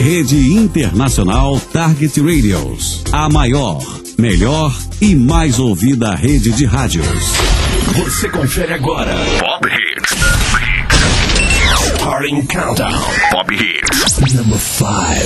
Rede Internacional Target Radios. A maior, melhor e mais ouvida rede de rádios. Você confere agora Pop Hits. Starting Countdown. Pop Hits. Number 5.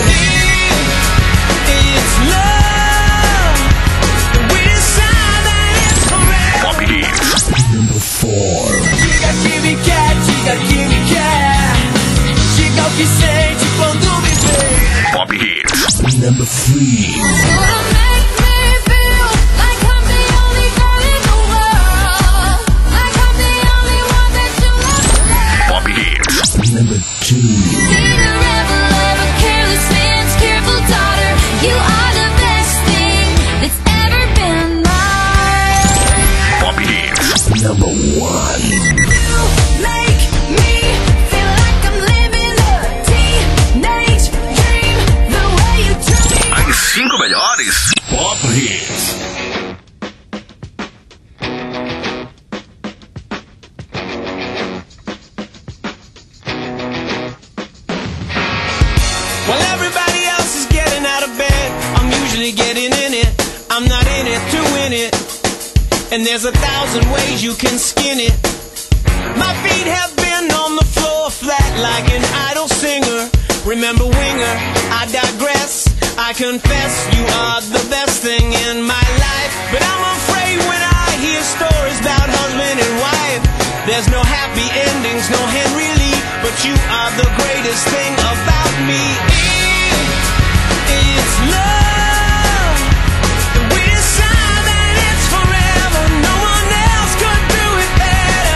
It's love. We decide that it's forever. Pop Hits. Number 4. Diga que me quer. Diga o que sente quando me vê. Pop Hits. Number 3. Pop Hits. Number 2. You are the best thing that's ever been mine. Pop Hits. Number 1. You make me feel like I'm living a teenage dream. The way you treat me. As 5 melhores Pop Hits. While everybody else is getting out of bed, I'm usually getting in it. I'm not in it to win it. And there's 1,000 ways you can skin it. My feet have been on the floor flat like an idle singer. Remember Winger, I digress. I confess you are the best thing in my life. But I'm afraid when I hear stories about husband and wife, there's no happy endings, no Henry Lee. But you are the greatest thing about me. It's love. We decide that it's forever. No one else could do it better.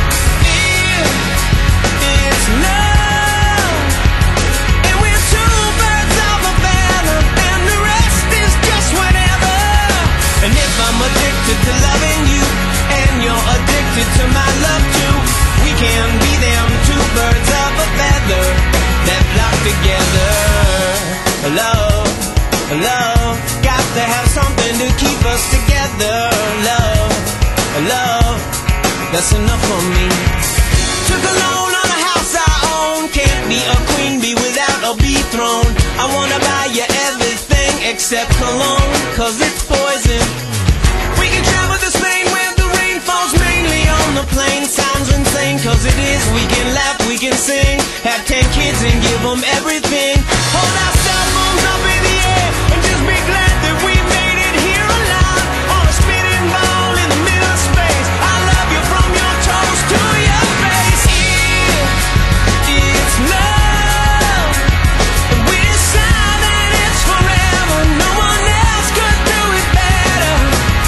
It's love. And we're two birds of a feather, and the rest is just whatever. And if I'm addicted to loving you, and you're addicted to my love too, we can be them two birds of a feather that flock together. Love, love, got to have something to keep us together. Love, love, that's enough for me. Took a loan on a house I own. Can't be a queen bee without a bee throne. I wanna buy you everything except cologne, cause it's poison. We can travel to Spain where the rain falls mainly on the plain. Sounds insane, cause it is. We can laugh, we can sing, have 10 kids and give them everything. Hold our cell phones up in the air and just be glad that we made it here alive. On a spinning ball in the middle of space. I love you from your toes to your face. It's love. We decide that it's forever. No one else could do it better.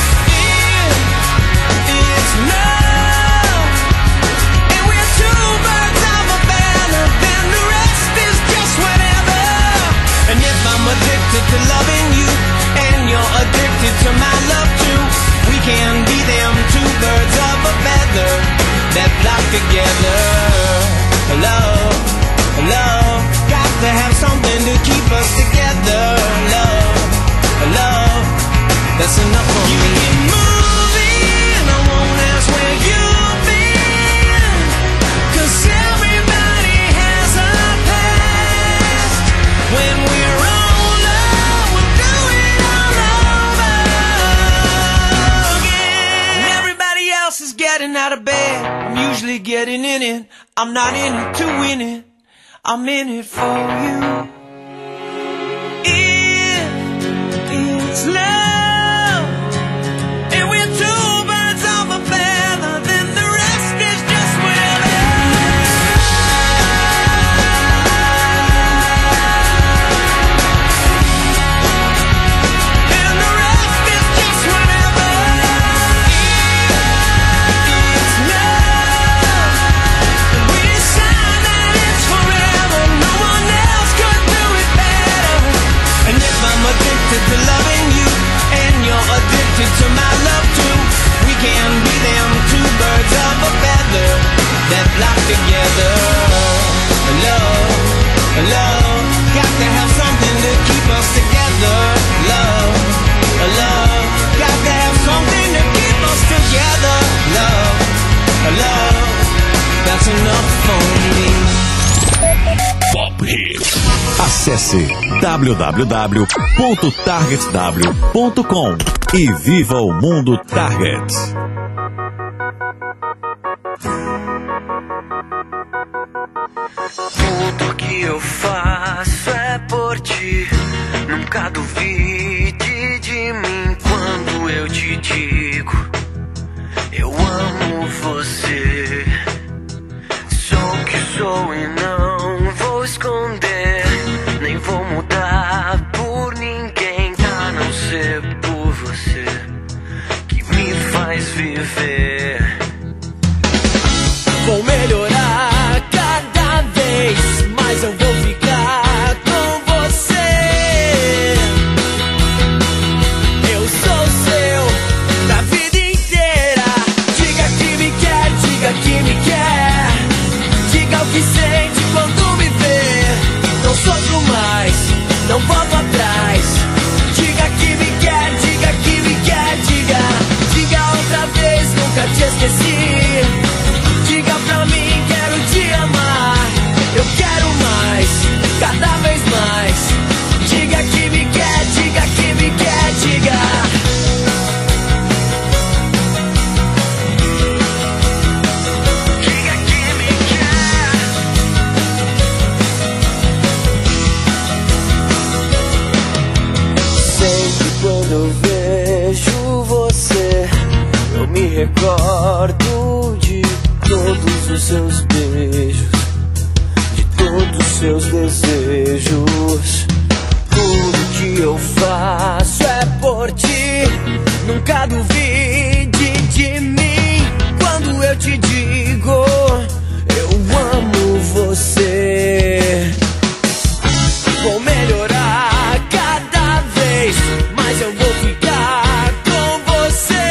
It's love. And we're two birds of a feather, then the rest is just whatever. And if I'm addicted to loving you, and you're addicted to my love too, we can be them two birds of a feather that flock together. Love, love, got to have something to keep us together. Love, love, that's enough for me. You keep moving, I won't ask where you've been, 'cause everybody has a past. When we're older, we'll do it all over again. Everybody else is getting out of bed, I'm usually getting in it. I'm not in it to win it, I'm in it for you. It's love, and we're two birds of a feather, then the rest is just whatever. And the rest is just whatever. It's love. We decide that it's forever. No one else could do it better. And if I'm addicted to loving you, and you're addicted to my love too, we can be them two birds of a feather that flock together. Love, love, got to have something to keep us together. Love, love, got to have something to keep us together. Love, love, that's enough for me. Pop Hits. Acesse www.targetw.com e viva o mundo Target. Tudo que eu faço é por ti. Nunca duvide de mim quando eu te digo: eu amo você. Sou o que sou e não vou esconder. Nem vou mudar por ninguém, a não ser por você, que me faz viver. Vou melhorar cada vez, mas eu vou ficar com você. Eu sou seu da vida inteira. Diga que me quer, diga que me quer. Diga o que sente quando me vê. Não sofro mais, não volto atrás. Diga que me quer, diga que me quer. Diga, diga outra vez, nunca te esqueci. Diga pra mim, quero te amar. Eu quero mais, cada vez mais. Diga que me quer, diga que me quer. Diga. Diga que me quer. Sempre quando eu vejo você, eu me recordo de todos os seus beijos, de todos os seus desejos. Tudo que eu faço é por ti. Nunca duvide de mim quando eu te digo: eu amo você. Vou melhorar cada vez, mas eu vou ficar com você.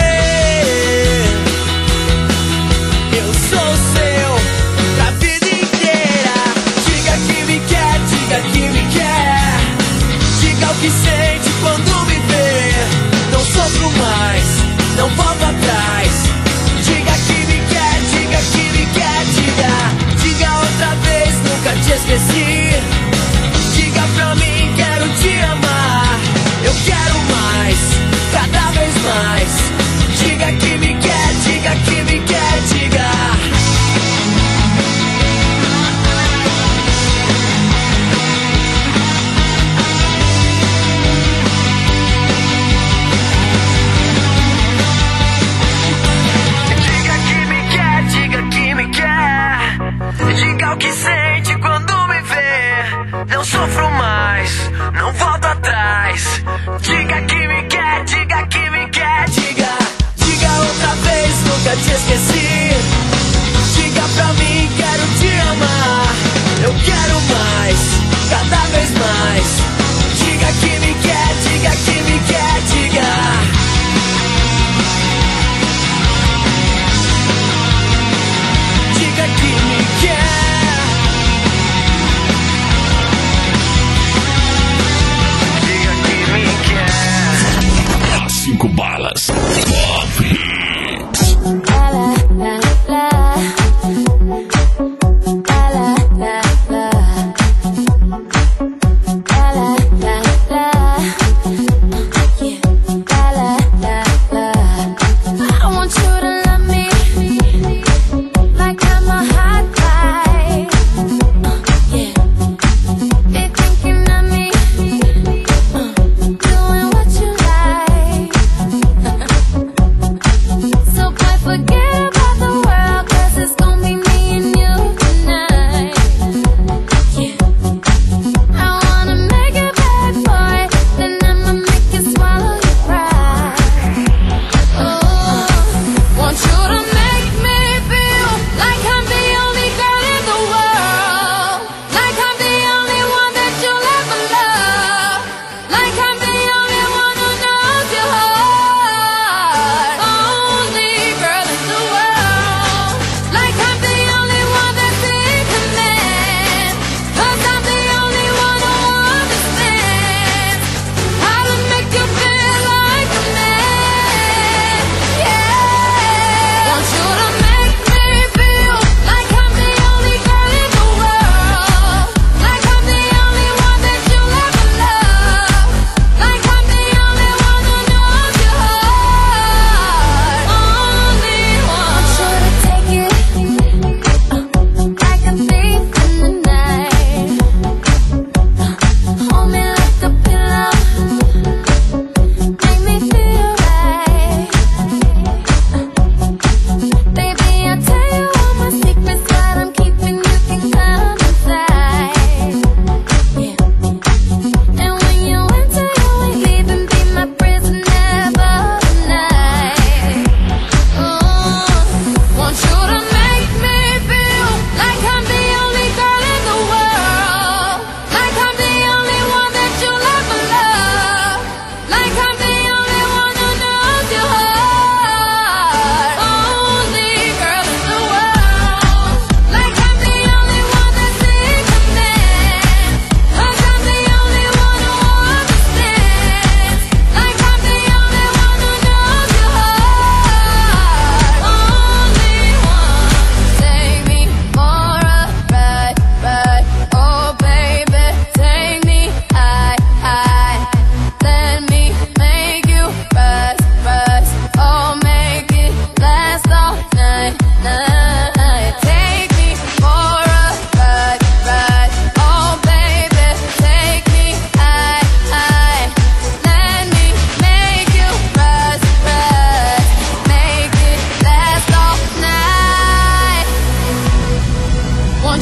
Eu sou seu pra vida inteira. Diga que me quer, diga que me quer. Diga o que sente quando me vê. Não sofro mais, não volto atrás. Diga que me quer, diga que me quer. Diga, diga outra vez, nunca te esqueci. Diga pra mim, quero te amar. Eu quero mais, cada vez mais. Diga que me quer, diga que me quer. Diga. Diga que me quer, diga que me quer. Diga o que sente quando me vê. Não sofro mais, não volto atrás. Diga que me quer, diga que me quer. Diga, diga outra vez, nunca te esqueci. Diga pra mim, quero te amar. Eu quero mais, cada vez mais. Diga que me quer, diga que me quer. Diga. Diga que me quer.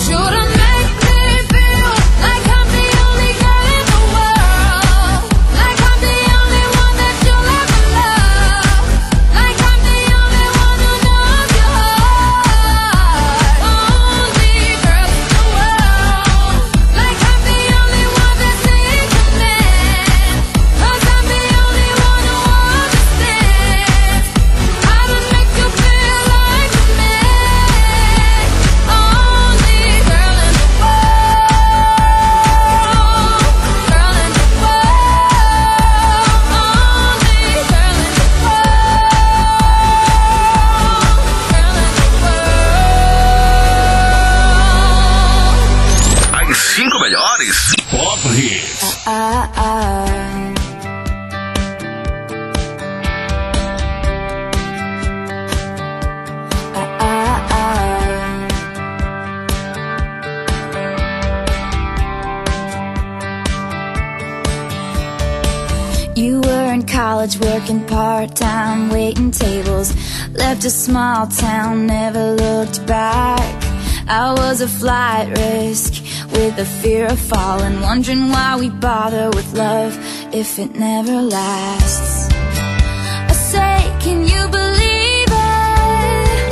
Working part-time, waiting tables. Left a small town, never looked back. I was a flight risk with the fear of falling, wondering why we bother with love if it never lasts. I say, can you believe it?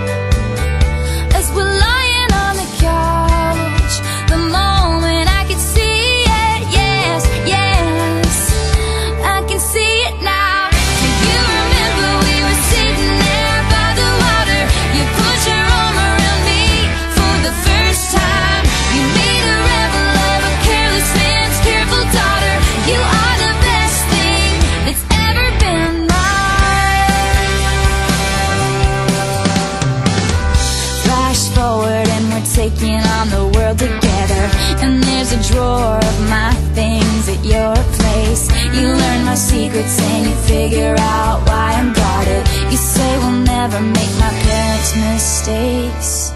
As we're lying on the couch, the moment I could see it, yes, yes, I can see it now. Taking on the world together, and there's a drawer of my things at your place. You learn my secrets and you figure out why I'm guarded. You say we'll never make my parents' mistakes,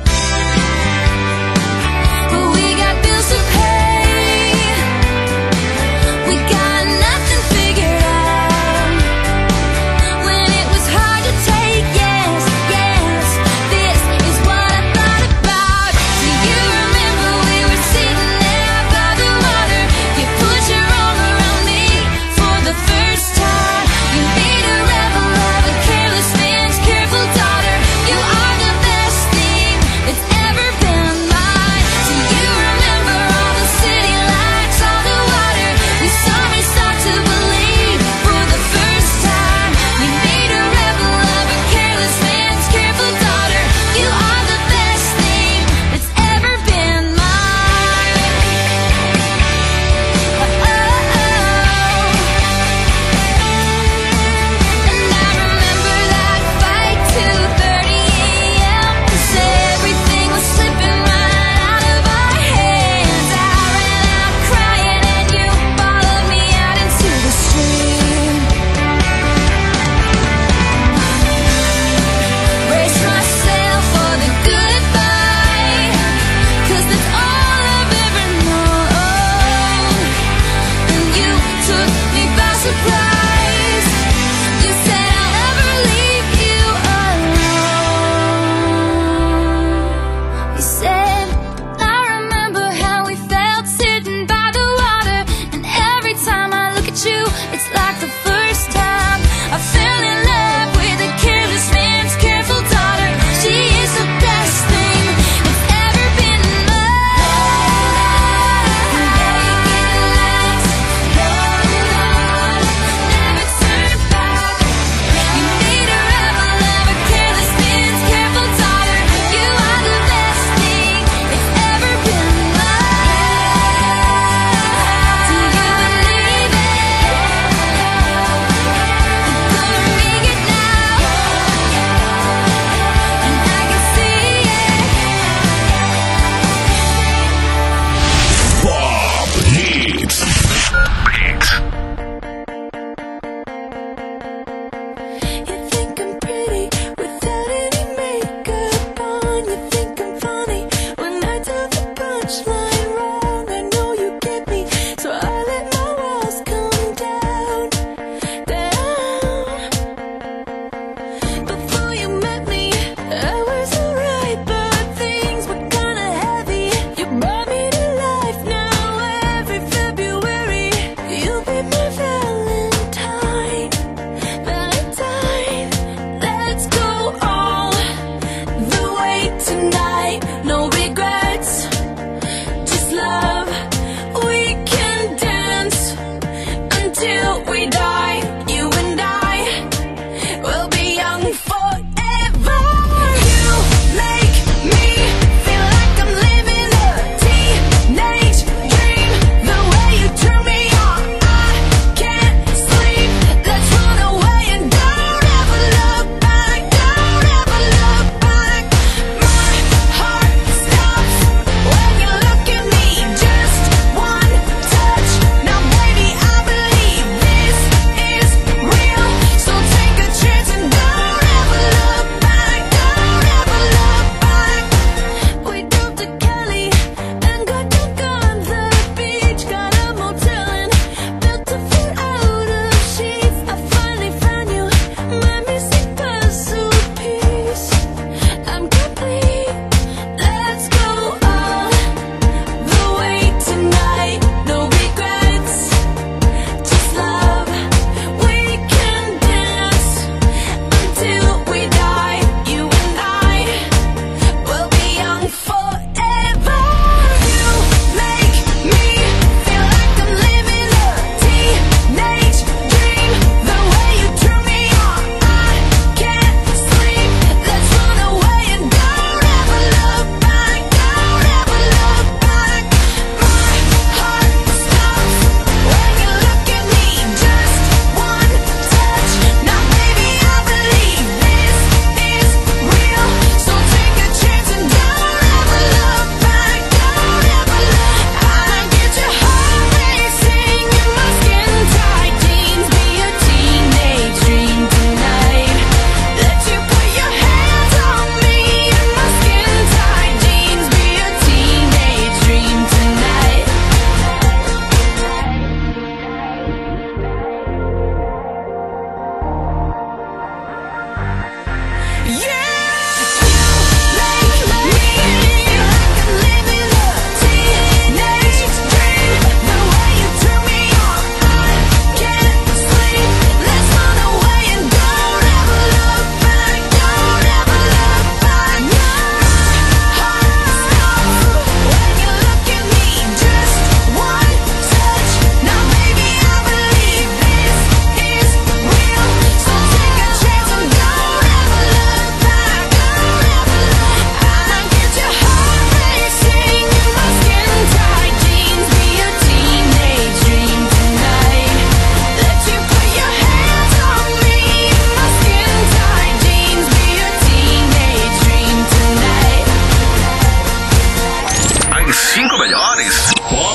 but we got bills to pay. We got nothing figured out. When it was hard to take, yes, yes, this is what I thought about. You remember we were sitting there by the water. You put your arm around me for the first time. You made a rebel of a careless man's careful daughter. You are the best thing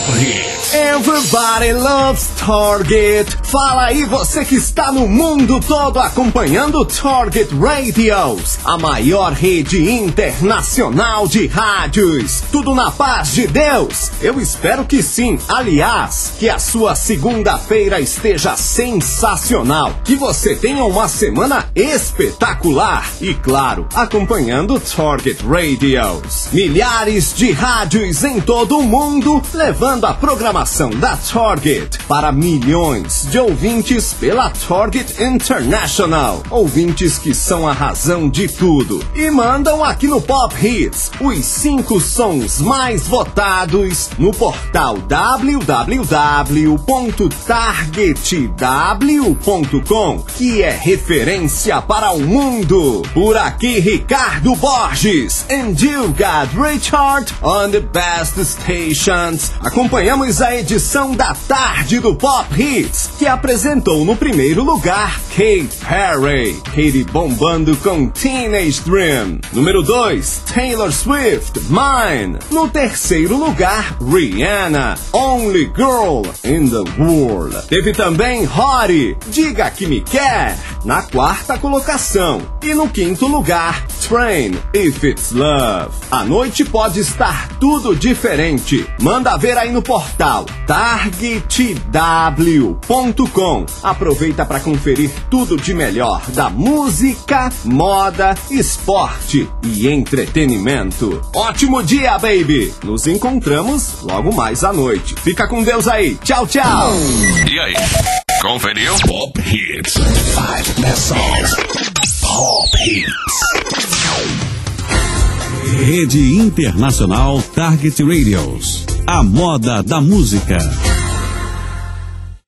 Hits. Everybody loves Target. Fala aí você que está no mundo todo acompanhando Target Radios, a maior rede internacional de rádios. Tudo na paz de Deus? Eu espero que sim. Aliás, que a sua segunda-feira esteja sensacional. Que você tenha uma semana espetacular. E claro, acompanhando Target Radios. Milhares de rádios em todo o mundo, levando a programação da Target para milhões de ouvintes pela Target International. Ouvintes que são a razão de tudo. E mandam aqui no Pop Hits os 5 sons mais votados no portal www.targetw.com, que é referência para o mundo. Por aqui, Ricardo Borges and you got Richard on the best stations. Acompanhamos a edição da tarde do Pop Hits, que apresentou no primeiro lugar Katy Perry, Katy bombando com Teenage Dream. Número 2, Taylor Swift, Mine. No terceiro lugar, Rihanna, Only Girl in the World. Teve também Hottie, Diga Que Me Quer, na quarta colocação. E no quinto lugar, Train, If It's Love. A noite pode estar tudo diferente. Manda ver aí no portal targetw.com. Aproveita para conferir tudo de melhor da música, moda, esporte e entretenimento. Ótimo dia, baby! Nos encontramos logo mais à noite. Fica com Deus aí. Tchau, tchau! E aí? Conferiu? Pop Hits. 5 best songs. Pop Hits. Rede Internacional Target Radios. A moda da música.